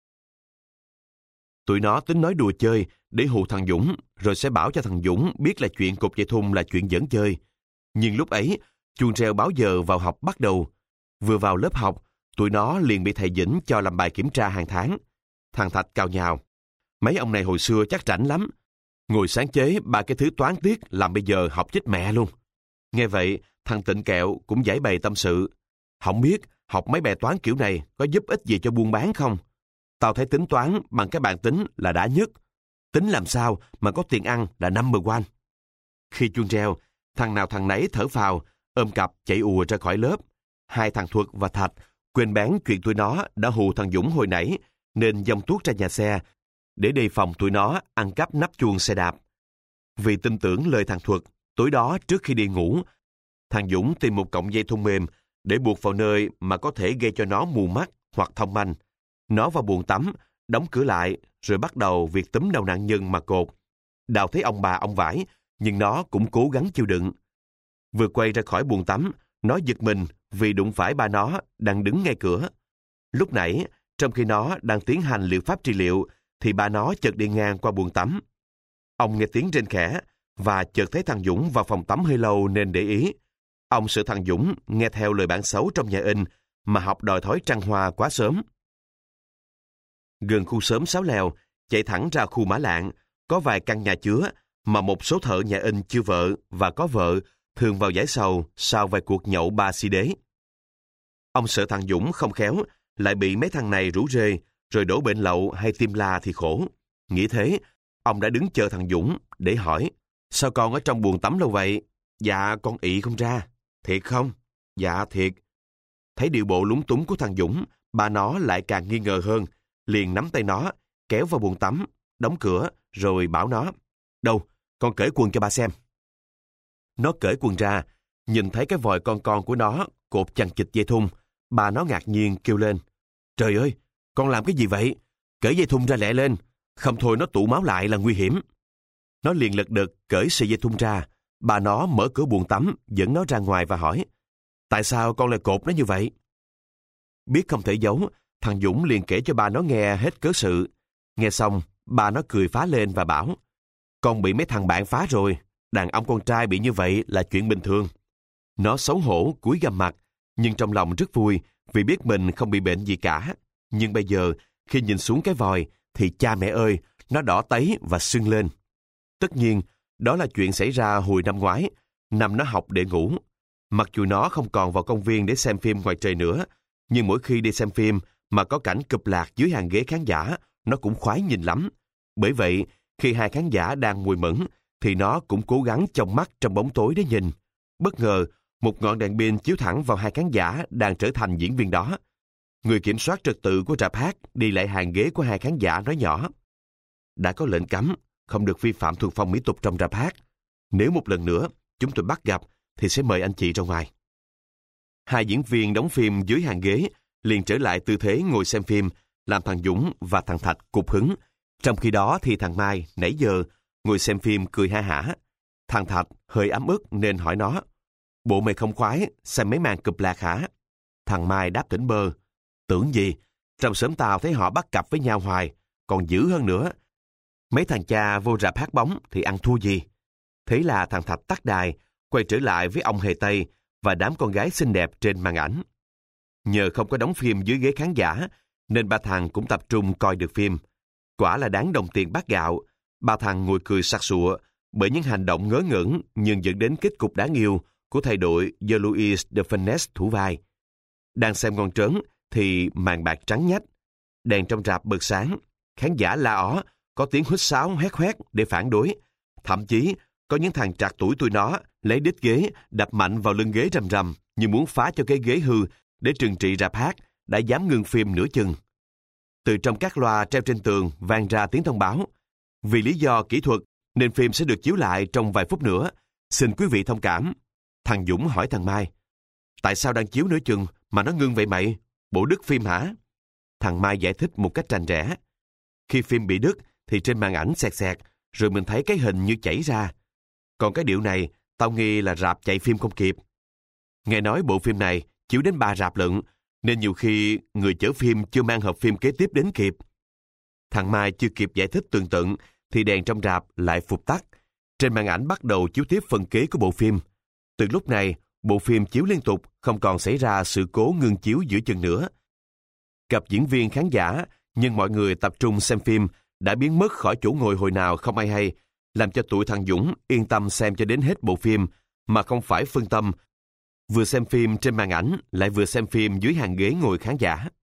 Tụi nó tính nói đùa chơi để hù thằng Dũng, rồi sẽ bảo cho thằng Dũng biết là chuyện cột dây thun là chuyện giỡn chơi. Nhưng lúc ấy, chuông reo báo giờ vào học bắt đầu. Vừa vào lớp học, tụi nó liền bị thầy Vĩnh cho làm bài kiểm tra hàng tháng. Thằng Thạch cào nhào. Mấy ông này hồi xưa chắc rảnh lắm. Ngồi sáng chế ba cái thứ toán tiết làm bây giờ học chết mẹ luôn. Nghe vậy, thằng Tịnh Kẹo cũng giải bày tâm sự. Không biết học mấy bài toán kiểu này có giúp ích gì cho buôn bán không? Tao thấy tính toán bằng cái bàn tính là đã nhất. Tính làm sao mà có tiền ăn là number one. Khi chuông reo, thằng nào thằng nấy thở phào, ôm cặp chạy ùa ra khỏi lớp. Hai thằng Thuật và Thạch quên bán chuyện tụi nó đã hù thằng Dũng hồi nãy, nên dông tuốt ra nhà xe để đề phòng tụi nó ăn cắp nắp chuông xe đạp. Vì tin tưởng lời thằng Thuật, tối đó trước khi đi ngủ, thằng Dũng tìm một cọng dây thun mềm để buộc vào nơi mà có thể gây cho nó mù mắt hoặc thông manh. Nó vào buồng tắm, đóng cửa lại, rồi bắt đầu việc túm đầu nạn nhân mà cột. Đào thấy ông bà ông vãi, nhưng nó cũng cố gắng chịu đựng. Vừa quay ra khỏi buồng tắm, nó giật mình vì đụng phải ba nó đang đứng ngay cửa. Lúc nãy, trong khi nó đang tiến hành liệu pháp trị liệu, thì ba nó chợt đi ngang qua buồng tắm. Ông nghe tiếng rên khẽ và chợt thấy thằng Dũng vào phòng tắm hơi lâu nên để ý. Ông sợ thằng Dũng nghe theo lời bản xấu trong nhà in mà học đòi thói trăng hoa quá sớm. Gần khu xóm Sáu Lèo, chạy thẳng ra khu Mã Lạng, có vài căn nhà chứa mà một số thợ nhà in chưa vợ và có vợ thường vào giải sầu sau vài cuộc nhậu ba si đế. Ông sợ thằng Dũng không khéo lại bị mấy thằng này rủ rê rồi đổ bệnh lậu hay tim la thì khổ. Nghĩ thế, ông đã đứng chờ thằng Dũng để hỏi: Sao con ở trong buồng tắm lâu vậy? Dạ con ị không ra. Thiệt không? Dạ thiệt. Thấy điệu bộ lúng túng của thằng Dũng, ba nó lại càng nghi ngờ hơn, liền nắm tay nó, kéo vào buồng tắm, đóng cửa, rồi bảo nó: Đâu, con cởi quần cho ba xem. Nó cởi quần ra, nhìn thấy cái vòi con con của nó cột chằng chịt dây thun. Ba nó ngạc nhiên kêu lên: Trời ơi, con làm cái gì vậy? Cởi dây thun ra lẹ lên, không thôi nó tụ máu lại là nguy hiểm. Nó liền lật đật cởi sợi dây thun ra. Bà nó mở cửa buồng tắm, dẫn nó ra ngoài và hỏi: Tại sao con lại cột nó như vậy? Biết không thể giấu, thằng Dũng liền kể cho ba nó nghe hết cớ sự. Nghe xong, ba nó cười phá lên và bảo: Con bị mấy thằng bạn phá rồi, đàn ông con trai bị như vậy là chuyện bình thường. Nó xấu hổ cúi gằm mặt, nhưng trong lòng rất vui vì biết mình không bị bệnh gì cả. Nhưng bây giờ, khi nhìn xuống cái vòi, thì cha mẹ ơi, nó đỏ tấy và sưng lên. Tất nhiên, đó là chuyện xảy ra hồi năm ngoái, năm nó học để ngủ. Mặc dù nó không còn vào công viên để xem phim ngoài trời nữa, nhưng mỗi khi đi xem phim mà có cảnh cụp lạc dưới hàng ghế khán giả, nó cũng khoái nhìn lắm. Bởi vậy, khi hai khán giả đang mùi mẫn, thì nó cũng cố gắng chông mắt trong bóng tối để nhìn. Bất ngờ, một ngọn đèn pin chiếu thẳng vào hai khán giả đang trở thành diễn viên đó. Người kiểm soát trật tự của rạp hát đi lại hàng ghế của hai khán giả nói nhỏ: đã có lệnh cấm, không được vi phạm thuần phong mỹ tục trong rạp hát. Nếu một lần nữa chúng tôi bắt gặp, thì sẽ mời anh chị ra ngoài. Hai diễn viên đóng phim dưới hàng ghế liền trở lại tư thế ngồi xem phim, làm thằng Dũng và thằng Thạch cục hứng. Trong khi đó thì thằng Mai nãy giờ ngồi xem phim cười ha hả. Thằng Thạch hơi ấm ức nên hỏi nó: "Bộ mày không khoái xem mấy màn cụp lạc hả?" Thằng Mai đáp tỉnh bơ: "Tưởng gì, trong xóm tao thấy họ bắt cặp với nhau hoài, còn dữ hơn nữa. Mấy thằng cha vô rạp hát bóng thì ăn thua gì." Thế là thằng Thạch tắt đài, quay trở lại với ông Hề Tây và đám con gái xinh đẹp trên màn ảnh. Nhờ không có đóng phim dưới ghế khán giả, nên ba thằng cũng tập trung coi được phim. Quả là đáng đồng tiền bát gạo. Ba thằng ngồi cười sặc sụa bởi những hành động ngớ ngẩn nhưng dẫn đến kết cục đáng yêu của thầy đội do Louis de Funès thủ vai. Đang xem ngon trớn thì màn bạc trắng nhách. Đèn trong rạp bật sáng, khán giả la ó, có tiếng huýt sáo hét hoét để phản đối. Thậm chí có những thằng trạc tuổi tụi nó lấy đít ghế đập mạnh vào lưng ghế rầm rầm như muốn phá cho cái ghế hư để trừng trị rạp hát đã dám ngưng phim nửa chừng. Từ trong các loa treo trên tường vang ra tiếng thông báo: "Vì lý do kỹ thuật nên phim sẽ được chiếu lại trong vài phút nữa. Xin quý vị thông cảm." Thằng Dũng hỏi thằng Mai: "Tại sao đang chiếu nửa chừng mà nó ngưng vậy mày? Bộ đứt phim hả?" Thằng Mai giải thích một cách rành rẽ: "Khi phim bị đứt thì trên màn ảnh xẹt xẹt, rồi mình thấy cái hình như chảy ra. Còn cái điệu này, tao nghi là rạp chạy phim không kịp. Nghe nói bộ phim này chiếu đến ba rạp lận, nên nhiều khi người chở phim chưa mang hộp phim kế tiếp đến kịp." Thằng Mai chưa kịp giải thích tường tận, thì đèn trong rạp lại phục tắt. Trên màn ảnh bắt đầu chiếu tiếp phần kế của bộ phim. Từ lúc này, bộ phim chiếu liên tục, không còn xảy ra sự cố ngưng chiếu giữa chừng nữa. Cặp diễn viên khán giả, nhưng mọi người tập trung xem phim, đã biến mất khỏi chỗ ngồi hồi nào không ai hay, làm cho tụi thằng Dũng yên tâm xem cho đến hết bộ phim, mà không phải phân tâm vừa xem phim trên màn ảnh lại vừa xem phim dưới hàng ghế ngồi khán giả.